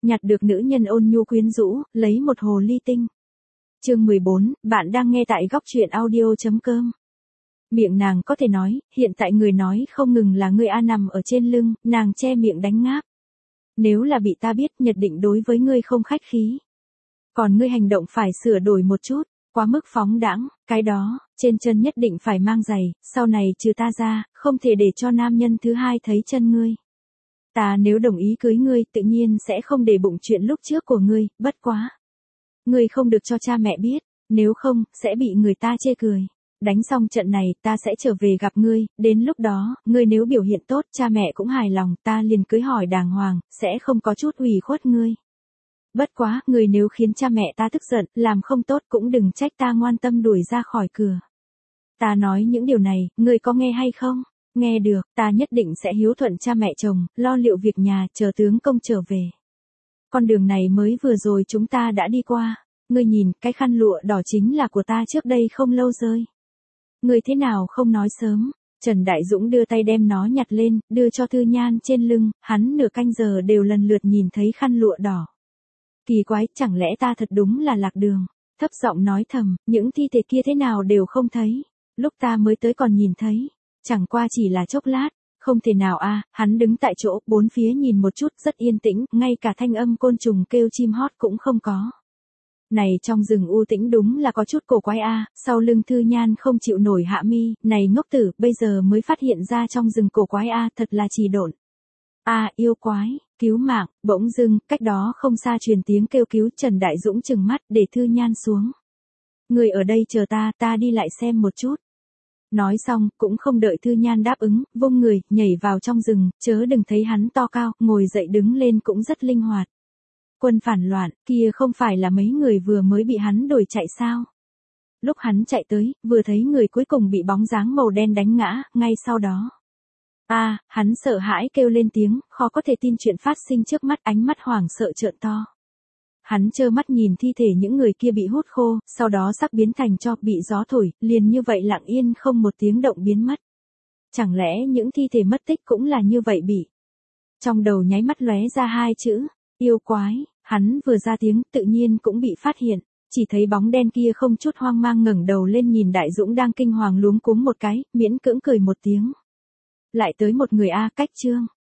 nhặt được nữ nhân ôn nhu quyến rũ, lấy một hồ ly tinh. Chương 14, bạn đang nghe tại góc truyện audio.com. Miệng nàng có thể nói, hiện tại người nói không ngừng là ngươi nằm ở trên lưng, nàng che miệng đánh ngáp. Nếu là bị ta biết, nhất định đối với ngươi không khách khí. Còn ngươi hành động phải sửa đổi một chút, quá mức phóng đãng, cái đó, trên chân nhất định phải mang giày, sau này trừ ta ra, không thể để cho nam nhân thứ hai thấy chân ngươi. Ta nếu đồng ý cưới ngươi, tự nhiên sẽ không để bụng chuyện lúc trước của ngươi, bất quá. Ngươi không được cho cha mẹ biết, nếu không, sẽ bị người ta chê cười. Đánh xong trận này, ta sẽ trở về gặp ngươi, đến lúc đó, ngươi nếu biểu hiện tốt, cha mẹ cũng hài lòng, ta liền cưới hỏi đàng hoàng, sẽ không có chút ủy khuất ngươi. Bất quá, ngươi nếu khiến cha mẹ ta tức giận, làm không tốt cũng đừng trách ta ngoan tâm đuổi ra khỏi cửa. Ta nói những điều này, ngươi có nghe hay không? Nghe được, ta nhất định sẽ hiếu thuận cha mẹ chồng, lo liệu việc nhà, chờ tướng công trở về. Con đường này mới vừa rồi chúng ta đã đi qua. Ngươi nhìn, cái khăn lụa đỏ chính là của ta trước đây không lâu rơi. Ngươi thế nào không nói sớm? Trần Đại Dũng đưa tay đem nó nhặt lên, đưa cho Thư Nhan trên lưng, hắn nửa canh giờ đều lần lượt nhìn thấy khăn lụa đỏ. Kỳ quái, chẳng lẽ ta thật đúng là lạc đường? Thấp giọng nói thầm, những thi thể kia thế nào đều không thấy. Lúc ta mới tới còn nhìn thấy. Chẳng qua chỉ là chốc lát. Không thể nào hắn đứng tại chỗ, bốn phía nhìn một chút, rất yên tĩnh, ngay cả thanh âm côn trùng kêu chim hót cũng không có. Này trong rừng u tĩnh đúng là có chút cổ quái sau lưng Thư Nhan không chịu nổi hạ mi, này ngốc tử, bây giờ mới phát hiện ra trong rừng cổ quái thật là trì độn. Yêu quái, cứu mạng, bỗng dưng, cách đó không xa truyền tiếng kêu cứu. Trần Đại Dũng trừng mắt để Thư Nhan xuống. Người ở đây chờ ta đi lại xem một chút. Nói xong, cũng không đợi Thư Nhan đáp ứng, vung người, nhảy vào trong rừng, chớ đừng thấy hắn to cao, ngồi dậy đứng lên cũng rất linh hoạt. Quân phản loạn, kia không phải là mấy người vừa mới bị hắn đuổi chạy sao? Lúc hắn chạy tới, vừa thấy người cuối cùng bị bóng dáng màu đen đánh ngã, ngay sau đó. Hắn sợ hãi kêu lên tiếng, khó có thể tin chuyện phát sinh trước mắt, ánh mắt hoảng sợ trợn to. Hắn trơ mắt nhìn thi thể những người kia bị hút khô, sau đó sắc biến thành tro, bị gió thổi, liền như vậy lặng yên không một tiếng động biến mất. Chẳng lẽ những thi thể mất tích cũng là như vậy bị? Trong đầu nháy mắt lóe ra hai chữ, yêu quái, hắn vừa ra tiếng tự nhiên cũng bị phát hiện, chỉ thấy bóng đen kia không chút hoang mang ngẩng đầu lên nhìn Đại Dũng đang kinh hoàng luống cuống một cái, miễn cưỡng cười một tiếng. Lại tới một người cách chương.